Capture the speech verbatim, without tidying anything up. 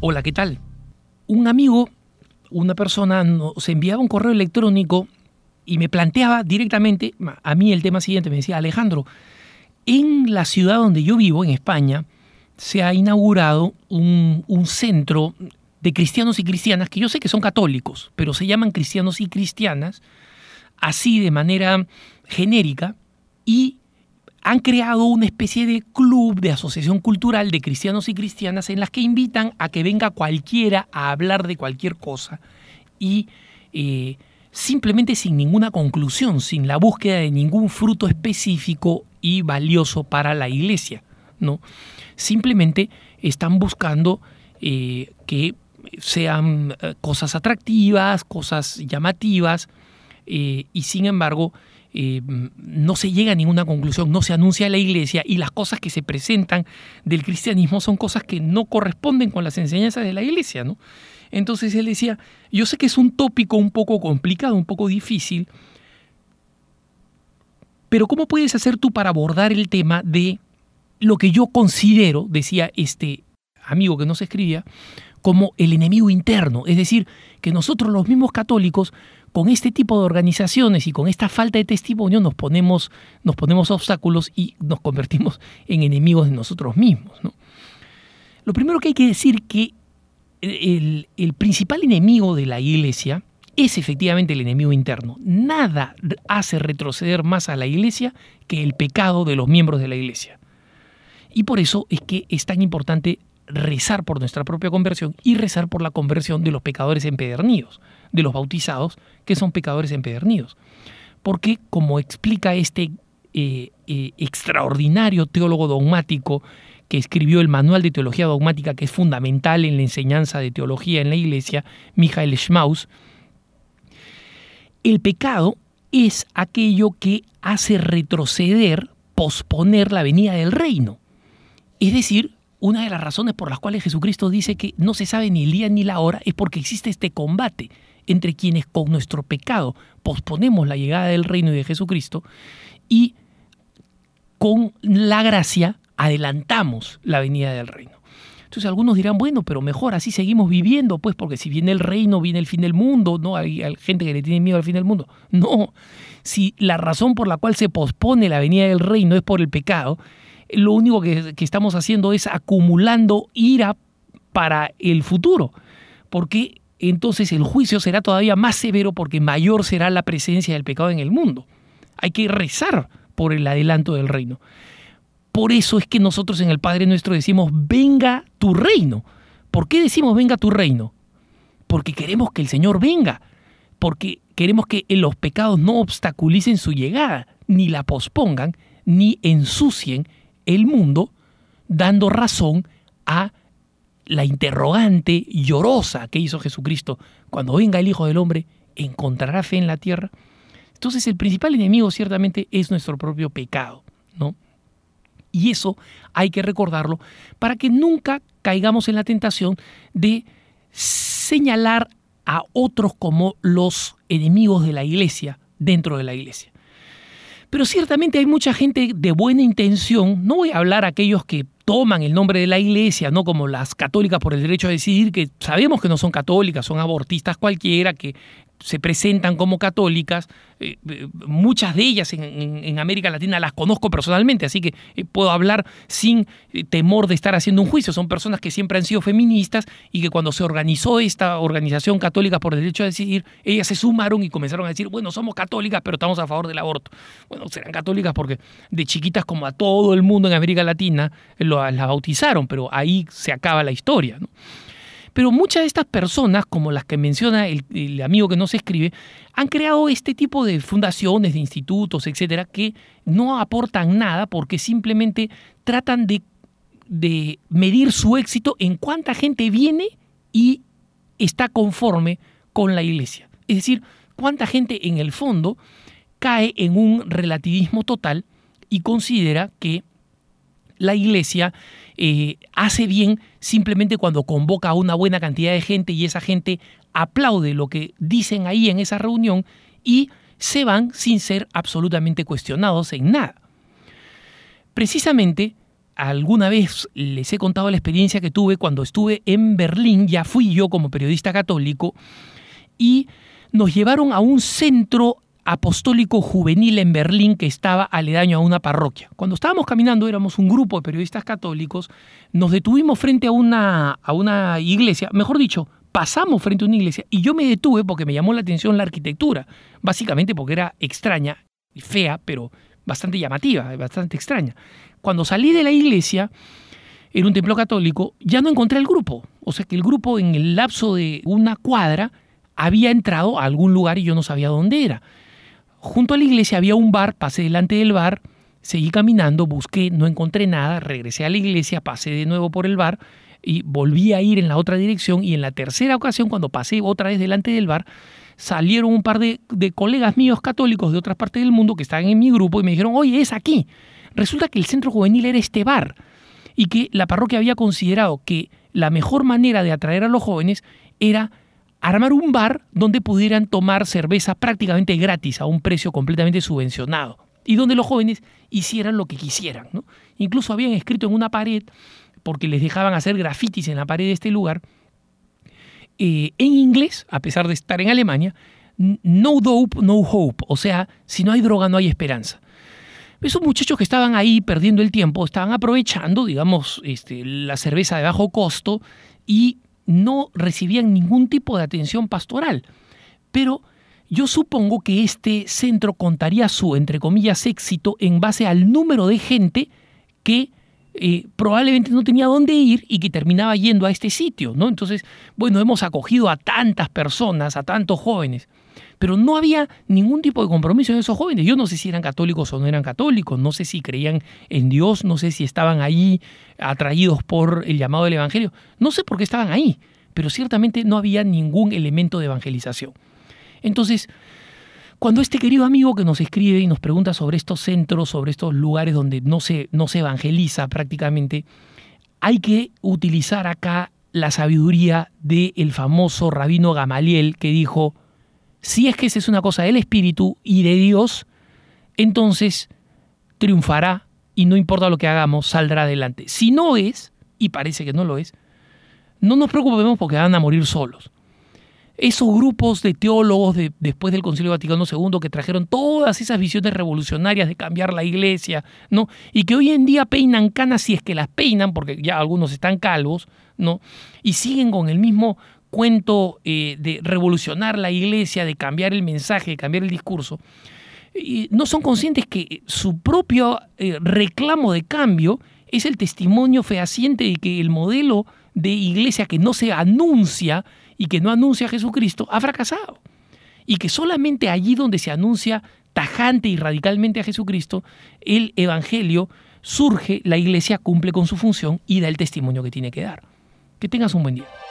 Hola, ¿qué tal? Un amigo, una persona, nos enviaba un correo electrónico y me planteaba directamente a mí el tema siguiente. Me decía: Alejandro, en la ciudad donde yo vivo, en España, se ha inaugurado un, un centro de cristianos y cristianas, que yo sé que son católicos, pero se llaman cristianos y cristianas, así de manera genérica, y han creado una especie de club, de asociación cultural de cristianos y cristianas, en las que invitan a que venga cualquiera a hablar de cualquier cosa y eh, simplemente sin ninguna conclusión, sin la búsqueda de ningún fruto específico y valioso para la iglesia, ¿no? Simplemente están buscando eh, que sean eh, cosas atractivas, cosas llamativas, eh, y sin embargo eh, no se llega a ninguna conclusión, no se anuncia a la iglesia, y las cosas que se presentan del cristianismo son cosas que no corresponden con las enseñanzas de la iglesia, ¿no? Entonces él decía: yo sé que es un tópico un poco complicado, un poco difícil, pero ¿cómo puedes hacer tú para abordar el tema de lo que yo considero, decía este amigo que nos escribía, como el enemigo interno? Es decir, que nosotros los mismos católicos, con este tipo de organizaciones y con esta falta de testimonio, nos ponemos, nos ponemos obstáculos y nos convertimos en enemigos de nosotros mismos, ¿no? Lo primero que hay que decir que el, el principal enemigo de la iglesia es efectivamente el enemigo interno. Nada hace retroceder más a la iglesia que el pecado de los miembros de la iglesia. Y por eso es que es tan importante rezar por nuestra propia conversión y rezar por la conversión de los pecadores empedernidos, de los bautizados que son pecadores empedernidos. Porque, como explica este eh, eh, extraordinario teólogo dogmático que escribió el Manual de Teología Dogmática, que es fundamental en la enseñanza de teología en la iglesia, Michael Schmaus, el pecado es aquello que hace retroceder, posponer la venida del reino. Es decir, una de las razones por las cuales Jesucristo dice que no se sabe ni el día ni la hora es porque existe este combate entre quienes con nuestro pecado posponemos la llegada del reino y de Jesucristo, y con la gracia adelantamos la venida del reino. Entonces algunos dirán: bueno, pero mejor así seguimos viviendo, pues, porque si viene el reino, viene el fin del mundo, ¿no? Hay, hay gente que le tiene miedo al fin del mundo. No, si la razón por la cual se pospone la venida del reino es por el pecado, lo único que, que estamos haciendo es acumulando ira para el futuro, porque entonces el juicio será todavía más severo, porque mayor será la presencia del pecado en el mundo. Hay que rezar por el adelanto del reino. Por eso es que nosotros en el Padre Nuestro decimos: venga tu reino. ¿Por qué decimos venga tu reino? Porque queremos que el Señor venga, porque queremos que los pecados no obstaculicen su llegada, ni la pospongan, ni ensucien el mundo, dando razón a la interrogante llorosa que hizo Jesucristo: cuando venga el Hijo del Hombre, ¿encontrará fe en la tierra? Entonces el principal enemigo ciertamente es nuestro propio pecado, ¿no? Y eso hay que recordarlo para que nunca caigamos en la tentación de señalar a otros como los enemigos de la iglesia dentro de la iglesia. Pero ciertamente hay mucha gente de buena intención. No voy a hablar a aquellos que toman el nombre de la iglesia, no como las católicas por el derecho a decidir, que sabemos que no son católicas, son abortistas cualquiera, que se presentan como católicas. Eh, eh, muchas de ellas en, en, en América Latina las conozco personalmente, así que eh, puedo hablar sin eh, temor de estar haciendo un juicio. Son personas que siempre han sido feministas y que cuando se organizó esta organización católica por el derecho a decidir, ellas se sumaron y comenzaron a decir: bueno, somos católicas, pero estamos a favor del aborto. Bueno, serán católicas porque de chiquitas, como a todo el mundo en América Latina, lo, las bautizaron, pero ahí se acaba la historia, ¿no? Pero muchas de estas personas, como las que menciona el, el amigo que nos escribe, han creado este tipo de fundaciones, de institutos, etcétera, que no aportan nada porque simplemente tratan de, de medir su éxito en cuánta gente viene y está conforme con la iglesia. Es decir, cuánta gente en el fondo cae en un relativismo total y considera que la iglesia eh, hace bien simplemente cuando convoca a una buena cantidad de gente y esa gente aplaude lo que dicen ahí en esa reunión y se van sin ser absolutamente cuestionados en nada. Precisamente alguna vez les he contado la experiencia que tuve cuando estuve en Berlín, ya fui yo como periodista católico, y nos llevaron a un centro apostólico juvenil en Berlín que estaba aledaño a una parroquia. Cuando estábamos caminando, éramos un grupo de periodistas católicos, nos detuvimos frente a una, a una iglesia, mejor dicho, pasamos frente a una iglesia y yo me detuve porque me llamó la atención la arquitectura, básicamente porque era extraña, fea, pero bastante llamativa, bastante extraña. Cuando salí de la iglesia, era un templo católico, ya no encontré el grupo. O sea que el grupo en el lapso de una cuadra había entrado a algún lugar y yo no sabía dónde era. Junto a la iglesia había un bar, pasé delante del bar, seguí caminando, busqué, no encontré nada, regresé a la iglesia, pasé de nuevo por el bar y volví a ir en la otra dirección, y en la tercera ocasión, cuando pasé otra vez delante del bar, salieron un par de, de colegas míos católicos de otras partes del mundo que estaban en mi grupo y me dijeron, oye, es aquí. Resulta que el centro juvenil era este bar y que la parroquia había considerado que la mejor manera de atraer a los jóvenes era armar un bar donde pudieran tomar cerveza prácticamente gratis a un precio completamente subvencionado y donde los jóvenes hicieran lo que quisieran, ¿no? Incluso habían escrito en una pared, porque les dejaban hacer grafitis en la pared de este lugar, eh, en inglés, a pesar de estar en Alemania, no dope, no hope, o sea, si no hay droga no hay esperanza. Esos muchachos que estaban ahí perdiendo el tiempo, estaban aprovechando, digamos, este, la cerveza de bajo costo y no recibían ningún tipo de atención pastoral. Pero yo supongo que este centro contaría su, entre comillas, éxito en base al número de gente que eh, probablemente no tenía dónde ir y que terminaba yendo a este sitio, ¿no? Entonces, bueno, hemos acogido a tantas personas, a tantos jóvenes, pero no había ningún tipo de compromiso en esos jóvenes. Yo no sé si eran católicos o no eran católicos, no sé si creían en Dios, no sé si estaban ahí atraídos por el llamado del Evangelio, no sé por qué estaban ahí, pero ciertamente no había ningún elemento de evangelización. Entonces, cuando este querido amigo que nos escribe y nos pregunta sobre estos centros, sobre estos lugares donde no se, no se evangeliza prácticamente, hay que utilizar acá la sabiduría del famoso rabino Gamaliel, que dijo, si es que esa es una cosa del Espíritu y de Dios, entonces triunfará y no importa lo que hagamos, saldrá adelante. Si no es, y parece que no lo es, no nos preocupemos porque van a morir solos. Esos grupos de teólogos de, después del Concilio Vaticano segundo que trajeron todas esas visiones revolucionarias de cambiar la iglesia, ¿no? Y que hoy en día peinan canas si es que las peinan, porque ya algunos están calvos, ¿no? Y siguen con el mismo cuento eh, de revolucionar la iglesia, de cambiar el mensaje, de cambiar el discurso. Y no son conscientes que su propio eh, reclamo de cambio es el testimonio fehaciente de que el modelo de iglesia que no se anuncia y que no anuncia a Jesucristo ha fracasado. Y que solamente allí donde se anuncia tajante y radicalmente a Jesucristo, el evangelio surge, la iglesia cumple con su función y da el testimonio que tiene que dar. Que tengas un buen día.